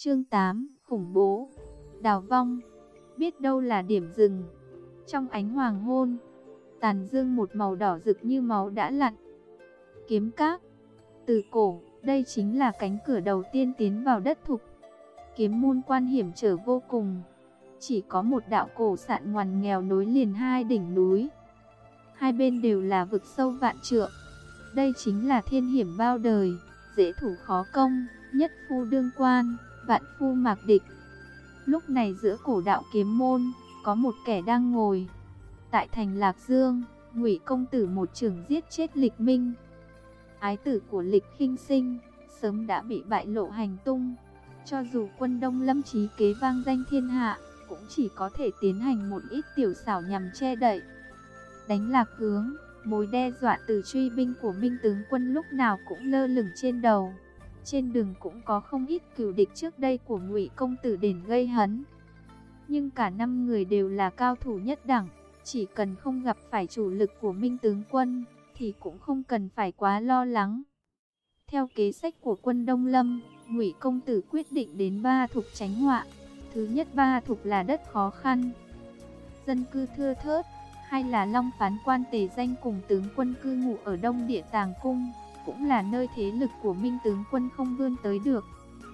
Chương 8, khủng bố. Đào vong, biết đâu là điểm dừng. Trong ánh hoàng hôn, tàn dương một màu đỏ rực như máu đã lặn. Kiếm các. Từ cổ, đây chính là cánh cửa đầu tiên tiến vào đất thục. Kiếm môn quan hiểm trở vô cùng. Chỉ có một đạo cổ sạn ngoằn nghèo nối liền hai đỉnh núi. Hai bên đều là vực sâu vạn trượng. Đây chính là thiên hiểm bao đời, dễ thủ khó công, nhất phu đương quan, vạn phu mạc địch. Lúc này giữa cổ đạo kiếm môn, có một kẻ đang ngồi. Tại thành Lạc Dương, Ngụy công tử một chưởng giết chết Lịch Minh. Ái tử của Lịch Khinh Sinh, sớm đã bị bại lộ hành tung. Cho dù quân Đông Lâm trí kế vang danh thiên hạ, cũng chỉ có thể tiến hành một ít tiểu xảo nhằm che đậy. Đánh lạc hướng, mối đe dọa từ truy binh của Minh tướng quân lúc nào cũng lơ lửng trên đầu. Trên đường cũng có không ít cừu địch trước đây của Ngụy công tử đến gây hấn. Nhưng cả 5 người đều là cao thủ nhất đẳng, chỉ cần không gặp phải chủ lực của Minh tướng quân thì cũng không cần phải quá lo lắng. Theo kế sách của quân Đông Lâm, Ngụy công tử quyết định đến Ba Thục tránh họa. Thứ nhất, Ba Thục là đất khó khăn, dân cư thưa thớt, hay là Long Phán quan Tề Danh cùng tướng quân cư ngụ ở Đông Địa Tàng Cung, cũng là nơi thế lực của Minh tướng quân không vươn tới được.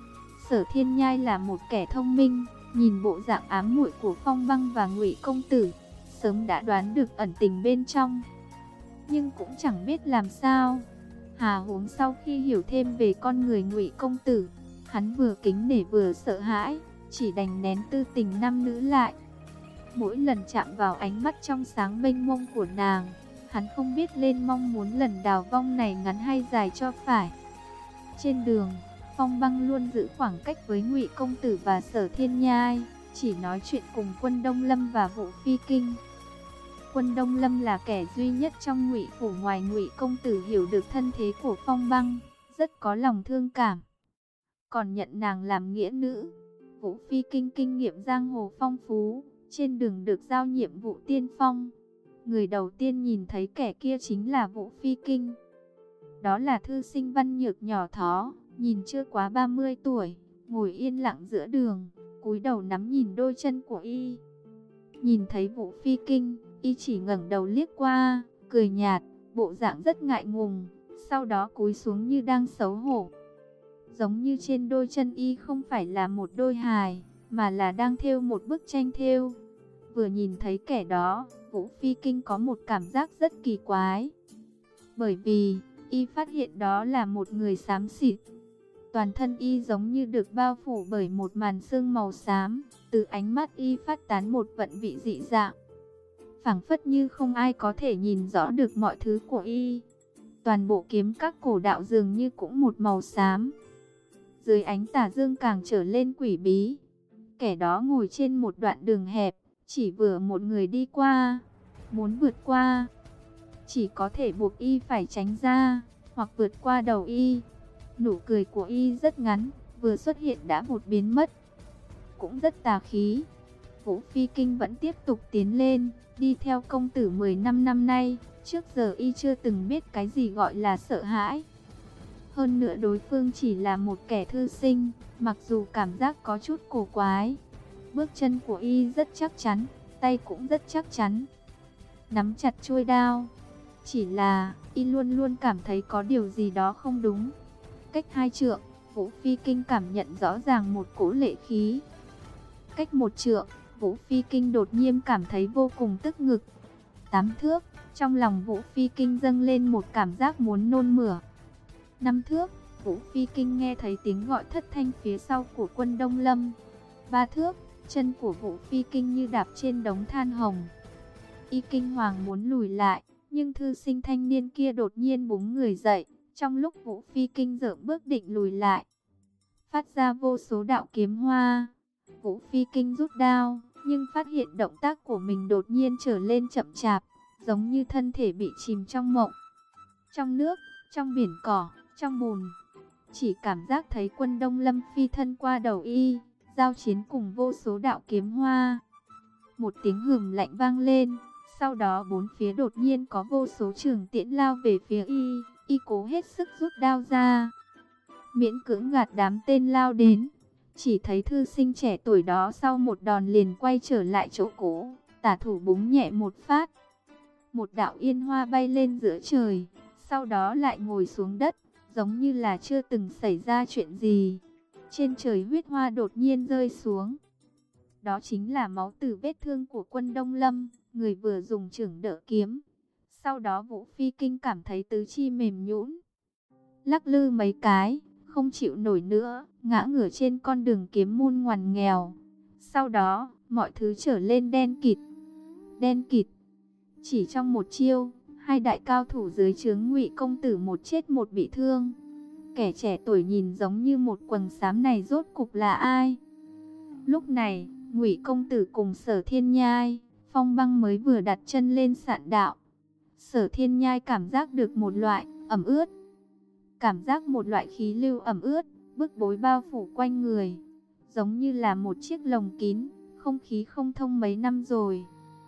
Sở Thiên Nhai là một kẻ thông minh, nhìn bộ dạng ám muội của Phong Băng và Ngụy công tử, sớm đã đoán được ẩn tình bên trong, nhưng cũng chẳng biết làm sao. Hà huống sau khi hiểu thêm về con người Ngụy công tử, hắn vừa kính nể vừa sợ hãi, chỉ đành nén tư tình nam nữ lại. Mỗi lần chạm vào ánh mắt trong sáng mênh mông của nàng, hắn không biết lên mong muốn lần đào vong này ngắn hay dài cho phải. Trên đường, Phong Băng luôn giữ khoảng cách với Ngụy công tử và Sở Thiên Nhai, chỉ nói chuyện cùng Quân Đông Lâm và Vũ Phi Kinh. Quân Đông Lâm là kẻ duy nhất trong Ngụy phủ ngoài Ngụy công tử hiểu được thân thế của Phong Băng, rất có lòng thương cảm, còn nhận nàng làm nghĩa nữ. Vũ Phi Kinh kinh nghiệm giang hồ phong phú, trên đường được giao nhiệm vụ tiên phong. Người đầu tiên nhìn thấy kẻ kia chính là Vũ Phi Kinh. Đó là thư sinh văn nhược nhỏ thó, nhìn chưa quá 30 tuổi, ngồi yên lặng giữa đường, cúi đầu nắm nhìn đôi chân của y. Nhìn thấy Vũ Phi Kinh, y chỉ ngẩng đầu liếc qua, cười nhạt, bộ dạng rất ngại ngùng, sau đó cúi xuống như đang xấu hổ. Giống như trên đôi chân y không phải là một đôi hài, mà là đang thêu một bức tranh thêu. Vừa nhìn thấy kẻ đó, Vũ Phi Kinh có một cảm giác rất kỳ quái. Bởi vì, y phát hiện đó là một người xám xịt. Toàn thân y giống như được bao phủ bởi một màn sương màu xám, từ ánh mắt y phát tán một vận vị dị dạng. Phảng phất như không ai có thể nhìn rõ được mọi thứ của y. Toàn bộ kiếm các cổ đạo dường như cũng một màu xám. Dưới ánh tà dương càng trở lên quỷ bí. Kẻ đó ngồi trên một đoạn đường hẹp, chỉ vừa một người đi qua. Muốn vượt qua, chỉ có thể buộc y phải tránh ra, hoặc vượt qua đầu y. Nụ cười của y rất ngắn, vừa xuất hiện đã vụt biến mất, cũng rất tà khí. Vũ Phi Kinh vẫn tiếp tục tiến lên, đi theo công tử 15 năm nay, trước giờ y chưa từng biết cái gì gọi là sợ hãi. Hơn nữa đối phương chỉ là một kẻ thư sinh, mặc dù cảm giác có chút cổ quái. Bước chân của y rất chắc chắn, tay cũng rất chắc chắn, nắm chặt chuôi đao. Chỉ là, y luôn luôn cảm thấy có điều gì đó không đúng. Cách 2 trượng, Vũ Phi Kinh cảm nhận rõ ràng một cỗ lệ khí. Cách 1 trượng, Vũ Phi Kinh đột nhiên cảm thấy vô cùng tức ngực. 8 thước, trong lòng Vũ Phi Kinh dâng lên một cảm giác muốn nôn mửa. 5 thước, Vũ Phi Kinh nghe thấy tiếng gọi thất thanh phía sau của Quân Đông Lâm. 3 thước, chân của Vũ Phi Kinh như đạp trên đống than hồng. Y kinh hoàng muốn lùi lại, nhưng thư sinh thanh niên kia đột nhiên búng người dậy. Trong lúc Vũ Phi Kinh dở bước định lùi lại, phát ra vô số đạo kiếm hoa. Vũ Phi Kinh rút đao, nhưng phát hiện động tác của mình đột nhiên trở lên chậm chạp, giống như thân thể bị chìm trong mộng. Trong nước, trong biển cỏ, trong bùn, chỉ cảm giác thấy Quân Đông Lâm phi thân qua đầu y, giao chiến cùng vô số đạo kiếm hoa. Một tiếng hừm lạnh vang lên, sau đó bốn phía đột nhiên có vô số trường tiễn lao về phía y. Y cố hết sức rút đao ra, miễn cưỡng gạt đám tên lao đến. Chỉ thấy thư sinh trẻ tuổi đó sau một đòn liền quay trở lại chỗ cũ, tả thủ búng nhẹ một phát. Một đạo yên hoa bay lên giữa trời, sau đó lại ngồi xuống đất, giống như là chưa từng xảy ra chuyện gì. Trên trời huyết hoa đột nhiên rơi xuống. Đó chính là máu từ vết thương của Quân Đông Lâm, người vừa dùng chưởng đỡ kiếm. Sau đó Vũ Phi Kinh cảm thấy tứ chi mềm nhũn, lắc lư mấy cái, không chịu nổi nữa, ngã ngửa trên con đường kiếm môn ngoằn nghèo. Sau đó, mọi thứ trở lên đen kịt. Đen kịt. Chỉ trong một chiêu, hai đại cao thủ dưới trướng Ngụy công tử một chết một bị thương. Kẻ trẻ tuổi nhìn giống như một quầng xám này rốt cục là ai? Lúc này, Ngụy công tử cùng Sở Thiên Nhai, Phong Băng mới vừa đặt chân lên sạn đạo. Sở Thiên Nhai cảm giác được một loại ẩm ướt. Cảm giác một loại khí lưu ẩm ướt, bức bối bao phủ quanh người. Giống như là một chiếc lồng kín, không khí không thông mấy năm rồi.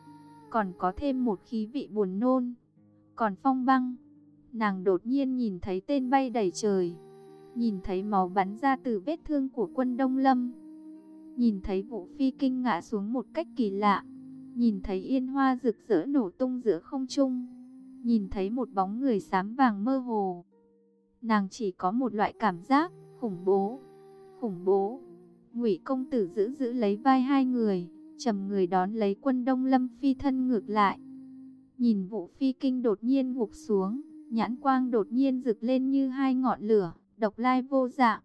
Còn có thêm một khí vị buồn nôn. Còn Phong Băng, nàng đột nhiên nhìn thấy tên bay đầy trời. Nhìn thấy máu bắn ra từ vết thương của Quân Đông Lâm. Nhìn thấy Vũ Phi Kinh ngã xuống một cách kỳ lạ. Nhìn thấy yên hoa rực rỡ nổ tung giữa không trung. Nhìn thấy một bóng người xám vàng mơ hồ. Nàng chỉ có một loại cảm giác khủng bố. Khủng bố. Ngụy công tử giữ lấy vai hai người, trầm người đón lấy Quân Đông Lâm phi thân ngược lại. Nhìn Vũ Phi Kinh đột nhiên gục xuống, nhãn quang đột nhiên rực lên như hai ngọn lửa, độc lai vô dạng.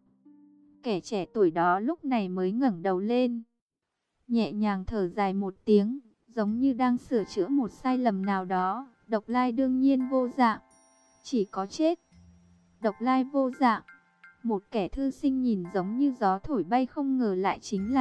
Kẻ trẻ tuổi đó lúc này mới ngẩng đầu lên, nhẹ nhàng thở dài một tiếng, giống như đang sửa chữa một sai lầm nào đó. Độc lai đương nhiên vô dạng, chỉ có chết. Độc lai vô dạng. Một kẻ thư sinh nhìn giống như gió thổi bay, không ngờ lại chính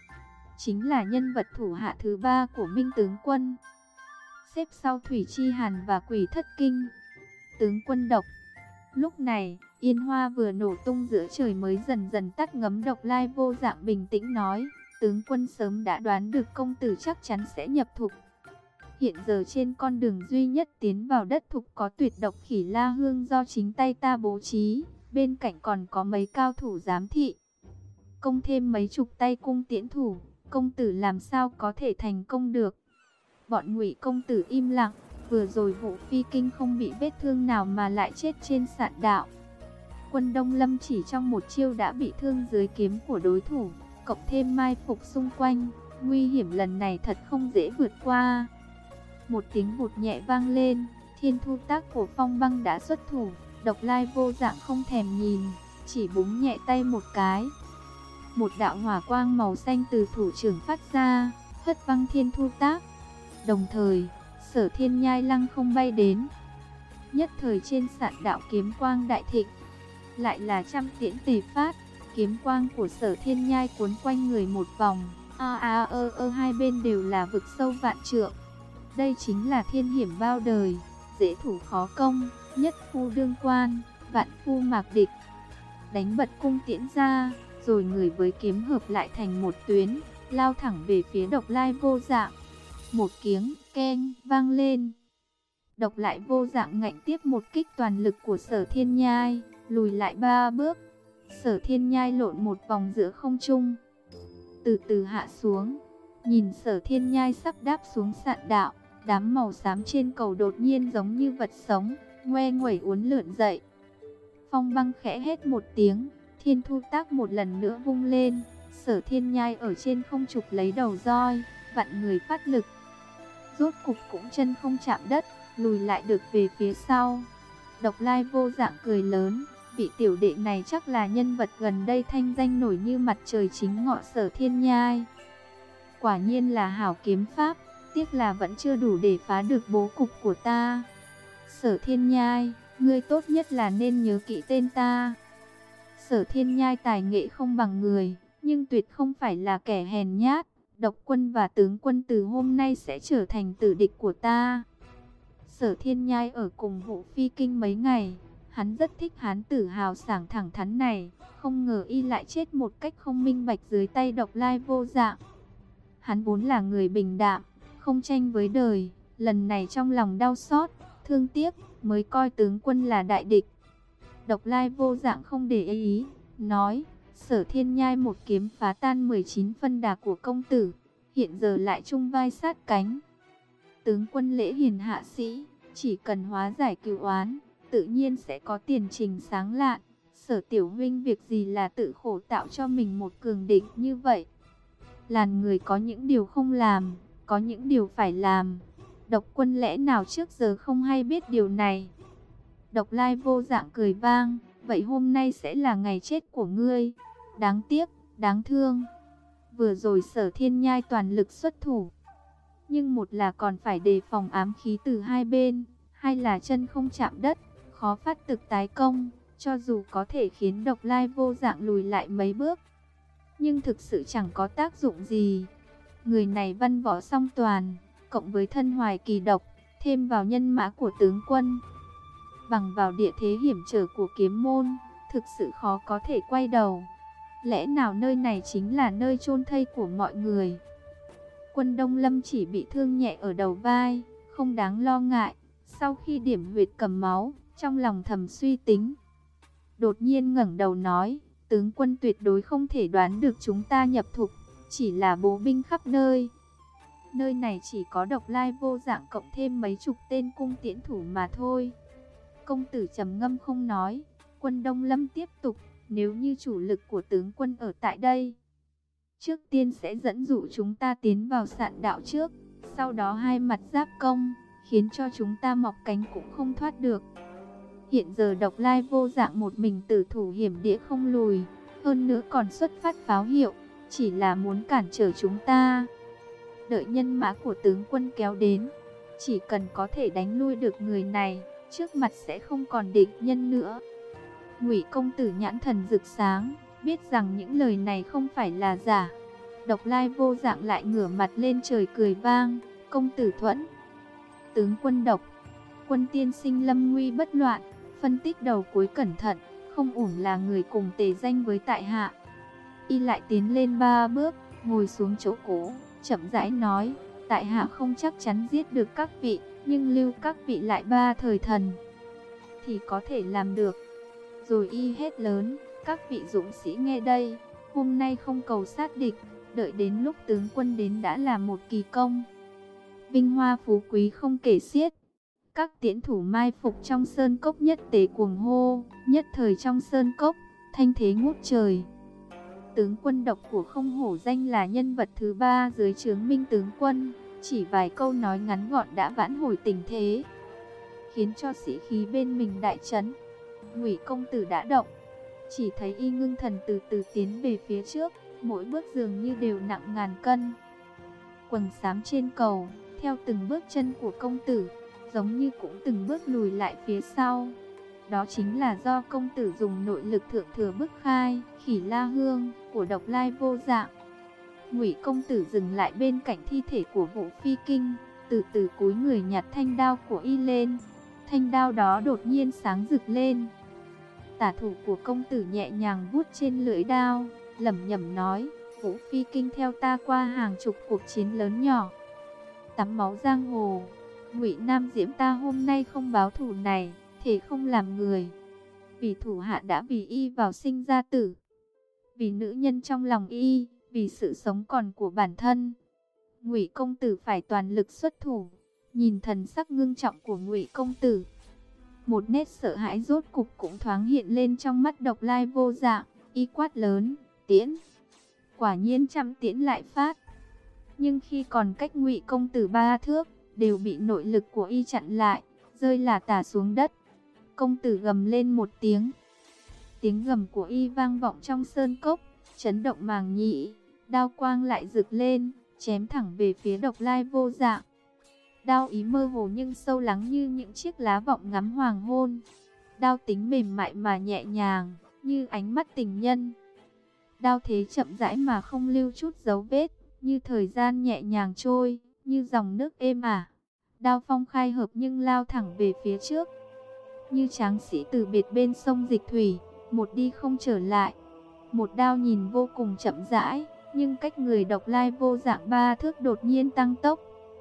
là nhân vật thủ hạ thứ ba của Minh tướng quân, xếp sau Thủy Chi Hàn và Quỷ Thất Kinh. Tướng quân Độc. Lúc này, yên hoa vừa nổ tung giữa trời mới dần dần tắt ngấm. Độc lai vô dạng bình tĩnh nói, tướng quân sớm đã đoán được công tử chắc chắn sẽ nhập thục. Hiện giờ trên con đường duy nhất tiến vào đất thục có tuyệt độc khỉ la hương do chính tay ta bố trí, bên cạnh còn có mấy cao thủ giám thị, công thêm mấy chục tay cung tiễn thủ, công tử làm sao có thể thành công được. Bọn Ngụy công tử im lặng, vừa rồi Vũ Phi Kinh không bị vết thương nào mà lại chết trên sạn đạo. Quân Đông Lâm chỉ trong một chiêu đã bị thương dưới kiếm của đối thủ, cộng thêm mai phục xung quanh, nguy hiểm lần này thật không dễ vượt qua. Một tiếng vụt nhẹ vang lên, Thiên Thu Tác của Phong Băng đã xuất thủ. Độc lai vô dạng không thèm nhìn, chỉ búng nhẹ tay một cái. Một đạo hỏa quang màu xanh từ thủ trưởng phát ra, hất văng Thiên Thu Tác. Đồng thời, Sở Thiên Nhai lăng không bay đến. Nhất thời trên sạn đạo kiếm quang đại thịnh, lại là trăm tiễn tề phát. Kiếm quang của Sở Thiên Nhai cuốn quanh người một vòng, hai bên đều là vực sâu vạn trượng. Đây chính là thiên hiểm bao đời, dễ thủ khó công, nhất phu đương quan, vạn phu mạc địch. Đánh bật cung tiễn ra, rồi người với kiếm hợp lại thành một tuyến, lao thẳng về phía độc lai vô dạng. Một tiếng keng vang lên. Độc lai vô dạng ngạnh tiếp một kích toàn lực của Sở Thiên Nhai, lùi lại 3 bước. Sở Thiên Nhai lộn một vòng giữa không trung, từ từ hạ xuống. Nhìn Sở Thiên Nhai sắp đáp xuống sạn đạo, đám màu xám trên cầu đột nhiên giống như vật sống, ngoe nguẩy uốn lượn dậy. Phong Băng khẽ hét một tiếng, Thiên Thu Tác một lần nữa vung lên. Sở Thiên Nhai ở trên không chụp lấy đầu roi, vặn người phát lực. Rốt cục cũng chân không chạm đất, lùi lại được về phía sau. Độc lai vô dạng cười lớn, vị tiểu đệ này chắc là nhân vật gần đây thanh danh nổi như mặt trời chính ngọ Sở Thiên Nhai. Quả nhiên là hảo kiếm pháp, tiếc là vẫn chưa đủ để phá được bố cục của ta. Sở Thiên Nhai, ngươi tốt nhất là nên nhớ kỹ tên ta. Sở Thiên Nhai tài nghệ không bằng người, nhưng tuyệt không phải là kẻ hèn nhát. Độc quân và tướng quân từ hôm nay sẽ trở thành tử địch của ta. Sở Thiên Nhai ở cùng Vũ Phi Kinh mấy ngày, hắn rất thích hán tử hào sảng thẳng thắn này, không ngờ y lại chết một cách không minh bạch dưới tay độc lai vô dạng. Hắn vốn là người bình đạm, không tranh với đời, lần này trong lòng đau xót, thương tiếc, mới coi tướng quân là đại địch. Độc lai vô dạng không để ý, nói, Sở Thiên Nhai một kiếm phá tan 19 phân đà của công tử, hiện giờ lại chung vai sát cánh. Tướng quân lễ hiền hạ sĩ, chỉ cần hóa giải cừu oán, tự nhiên sẽ có tiền trình sáng lạn. Sở tiểu huynh việc gì là tự khổ tạo cho mình một cường địch như vậy? Làn người có những điều không làm, có những điều phải làm. Độc quân lẽ nào trước giờ không hay biết điều này? Độc Lai Vô Dạng cười vang, vậy hôm nay sẽ là ngày chết của ngươi. Đáng tiếc, đáng thương. Vừa rồi Sở Thiên Nhai toàn lực xuất thủ, nhưng một là còn phải đề phòng ám khí từ hai bên, hai là chân không chạm đất, khó phát thực tái công. Cho dù có thể khiến Độc Lai Vô Dạng lùi lại mấy bước, nhưng thực sự chẳng có tác dụng gì. Người này văn võ song toàn, cộng với thân hoài kỳ độc, thêm vào nhân mã của tướng quân, bằng vào địa thế hiểm trở của kiếm môn, thực sự khó có thể quay đầu. Lẽ nào nơi này chính là nơi chôn thây của mọi người? Quân Đông Lâm chỉ bị thương nhẹ ở đầu vai, không đáng lo ngại. Sau khi điểm huyệt cầm máu, trong lòng thầm suy tính, đột nhiên ngẩng đầu nói, tướng quân tuyệt đối không thể đoán được chúng ta nhập thục, chỉ là bố binh khắp nơi. Nơi này chỉ có Độc Lai Vô Dạng cộng thêm mấy chục tên cung tiễn thủ mà thôi. Công tử trầm ngâm không nói. Quân Đông Lâm tiếp tục, nếu như chủ lực của tướng quân ở tại đây, trước tiên sẽ dẫn dụ chúng ta tiến vào sạn đạo trước, sau đó hai mặt giáp công, khiến cho chúng ta mọc cánh cũng không thoát được. Hiện giờ Độc Lai Vô Dạng một mình tử thủ hiểm địa không lùi, hơn nữa còn xuất phát pháo hiệu, chỉ là muốn cản trở chúng ta. Đợi nhân mã của tướng quân kéo đến, chỉ cần có thể đánh lui được người này, trước mặt sẽ không còn địch nhân nữa. Ngụy công tử nhãn thần rực sáng, biết rằng những lời này không phải là giả. Độc Lai Vô Dạng lại ngửa mặt lên trời cười vang, công tử thuẫn. Tướng quân Độc, quân tiên sinh lâm nguy bất loạn, phân tích đầu cuối cẩn thận, không ổn là người cùng tề danh với tại hạ. Y lại tiến lên 3 bước, ngồi xuống chỗ cũ, chậm rãi nói, tại hạ không chắc chắn giết được các vị, nhưng lưu các vị lại 3 thời thần thì có thể làm được. Rồi y hét lớn, các vị dũng sĩ nghe đây, hôm nay không cầu sát địch, đợi đến lúc tướng quân đến đã là một kỳ công. Vinh hoa phú quý không kể xiết. Các tiễn thủ mai phục trong sơn cốc nhất tế cuồng hô, nhất thời trong sơn cốc, thanh thế ngút trời. Tướng quân Độc của Không Hổ danh là nhân vật thứ 3 dưới trướng Minh tướng quân, chỉ vài câu nói ngắn gọn đã vãn hồi tình thế, khiến cho sĩ khí bên mình đại chấn. Ngụy công tử đã động, chỉ thấy y ngưng thần từ từ tiến về phía trước, mỗi bước dường như đều nặng ngàn cân. Quầng xám trên cầu, theo từng bước chân của công tử, giống như cũng từng bước lùi lại phía sau. Đó chính là do công tử dùng nội lực thượng thừa bức khai Khỉ La Hương của Độc Lai Vô Dạng. Ngụy công tử dừng lại bên cạnh thi thể của Vũ Phi Kinh, từ từ cúi người nhặt thanh đao của y lên. Thanh đao đó đột nhiên sáng rực lên. Tả thủ của công tử nhẹ nhàng vuốt trên lưỡi đao, lẩm nhẩm nói, Vũ Phi Kinh theo ta qua hàng chục cuộc chiến lớn nhỏ, tắm máu giang hồ. Ngụy Nam Diễm ta hôm nay không báo thù này, thể không làm người. Vì thủ hạ đã vì y vào sinh ra tử, vì nữ nhân trong lòng y, vì sự sống còn của bản thân. Ngụy công tử phải toàn lực xuất thủ. Nhìn thần sắc ngưng trọng của Ngụy công tử, một nét sợ hãi rốt cục cũng thoáng hiện lên trong mắt Độc Lai Vô Dạng. Y quát lớn, tiễn. Quả nhiên trăm tiễn lại phát, nhưng khi còn cách Ngụy công tử 3 thước, đều bị nội lực của y chặn lại, rơi lả tả xuống đất. Công tử gầm lên một tiếng. Tiếng gầm của y vang vọng trong sơn cốc, chấn động màng nhĩ. Đao quang lại rực lên, chém thẳng về phía Độc Lai Vô Dạng. Đao ý mơ hồ nhưng sâu lắng như những chiếc lá vọng ngắm hoàng hôn. Đao tính mềm mại mà nhẹ nhàng, như ánh mắt tình nhân. Đao thế chậm rãi mà không lưu chút dấu vết, như thời gian nhẹ nhàng trôi, như dòng nước êm ả. Đao phong khai hợp nhưng lao thẳng về phía trước, như tráng sĩ từ biệt bên sông dịch thủy, một đi không trở lại. Một đao nhìn vô cùng chậm rãi, nhưng cách người Độc Lai Vô Dạng 3 thước đột nhiên tăng tốc,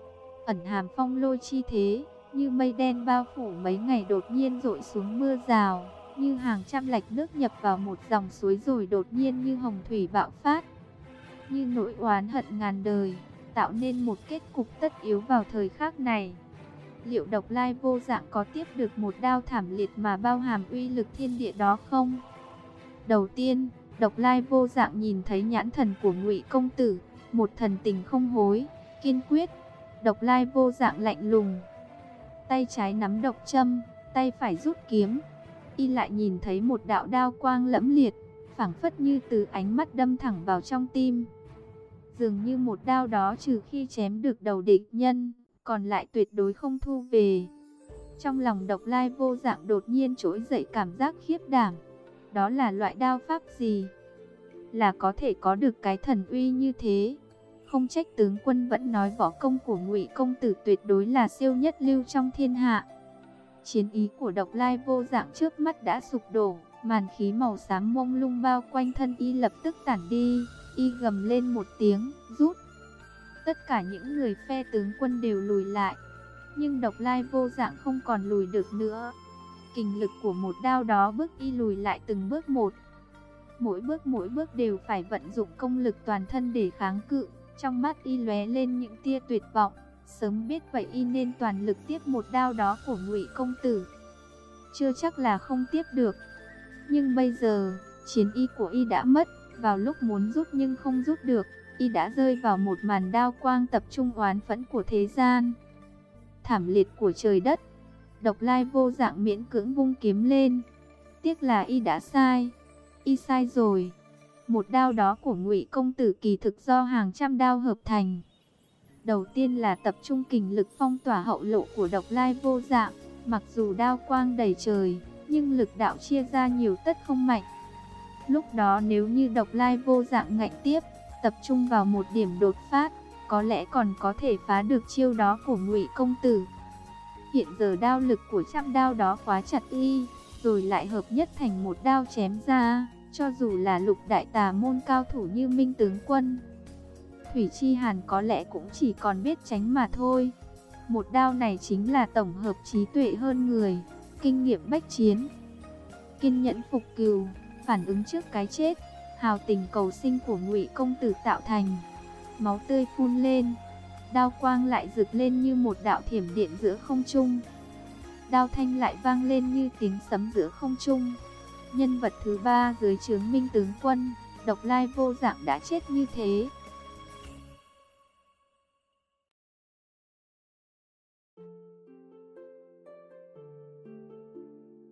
ẩn hàm phong lôi chi thế, như mây đen bao phủ mấy ngày đột nhiên dội xuống mưa rào, như hàng trăm lạch nước nhập vào một dòng suối rồi đột nhiên như hồng thủy bạo phát, như nỗi oán hận ngàn đời, tạo nên một kết cục tất yếu vào thời khắc này. Liệu Độc Lai Vô Dạng có tiếp được một đao thảm liệt mà bao hàm uy lực thiên địa đó không? Đầu tiên, Độc Lai Vô Dạng nhìn thấy nhãn thần của Ngụy công tử, một thần tình không hối, kiên quyết. Độc Lai Vô Dạng lạnh lùng, tay trái nắm độc châm, tay phải rút kiếm. Y lại nhìn thấy một đạo đao quang lẫm liệt, phảng phất như từ ánh mắt đâm thẳng vào trong tim. Dường như một đao đó trừ khi chém được đầu địch nhân, còn lại tuyệt đối không thu về. Trong lòng Độc Lai Vô Dạng đột nhiên trỗi dậy cảm giác khiếp đảm. Đó là loại đao pháp gì? Là có thể có được cái thần uy như thế? Không trách tướng quân vẫn nói võ công của Ngụy công tử tuyệt đối là siêu nhất lưu trong thiên hạ. Chiến ý của Độc Lai Vô Dạng trước mắt đã sụp đổ, màn khí màu xám mông lung bao quanh thân y lập tức tản đi. Y gầm lên một tiếng, rút. Tất cả những người phe tướng quân đều lùi lại, nhưng Độc Lai Vô Dạng không còn lùi được nữa. Kình lực của một đao đó bức y lùi lại từng bước một. Mỗi bước đều phải vận dụng công lực toàn thân để kháng cự. Trong mắt y lóe lên những tia tuyệt vọng. Sớm biết vậy y nên toàn lực tiếp một đao đó của Ngụy công tử. Chưa chắc là không tiếp được, nhưng bây giờ chiến ý của y đã mất. Vào lúc muốn rút nhưng không rút được, y đã rơi vào một màn đao quang tập trung oán phẫn của thế gian, thảm liệt của trời đất. Độc Lai Vô Dạng miễn cưỡng vung kiếm lên. Tiếc là y đã sai. Y sai rồi. Một đao đó của Ngụy công tử kỳ thực do hàng trăm đao hợp thành. Đầu tiên là tập trung kình lực phong tỏa hậu lộ của Độc Lai Vô Dạng. Mặc dù đao quang đầy trời, nhưng lực đạo chia ra nhiều tất không mạnh. Lúc đó nếu như Độc Lai Vô Dạng ngạnh tiếp, tập trung vào một điểm đột phát, có lẽ còn có thể phá được chiêu đó của Ngụy công tử. Hiện giờ đao lực của trăm đao đó khóa chặt y, rồi lại hợp nhất thành một đao chém ra, cho dù là lục đại tà môn cao thủ như Minh tướng quân, Thủy Chi Hàn có lẽ cũng chỉ còn biết tránh mà thôi. Một đao này chính là tổng hợp trí tuệ hơn người, kinh nghiệm bách chiến, kiên nhẫn phục cừu, phản ứng trước cái chết, hào tình cầu sinh của Ngụy công tử tạo thành. Máu tươi phun lên, đao quang lại rực lên như một đạo thiểm điện giữa không trung. Đao thanh lại vang lên như tiếng sấm giữa không trung. Nhân vật thứ ba dưới trướng Minh tướng quân, Độc Lai Vô Dạng đã chết như thế.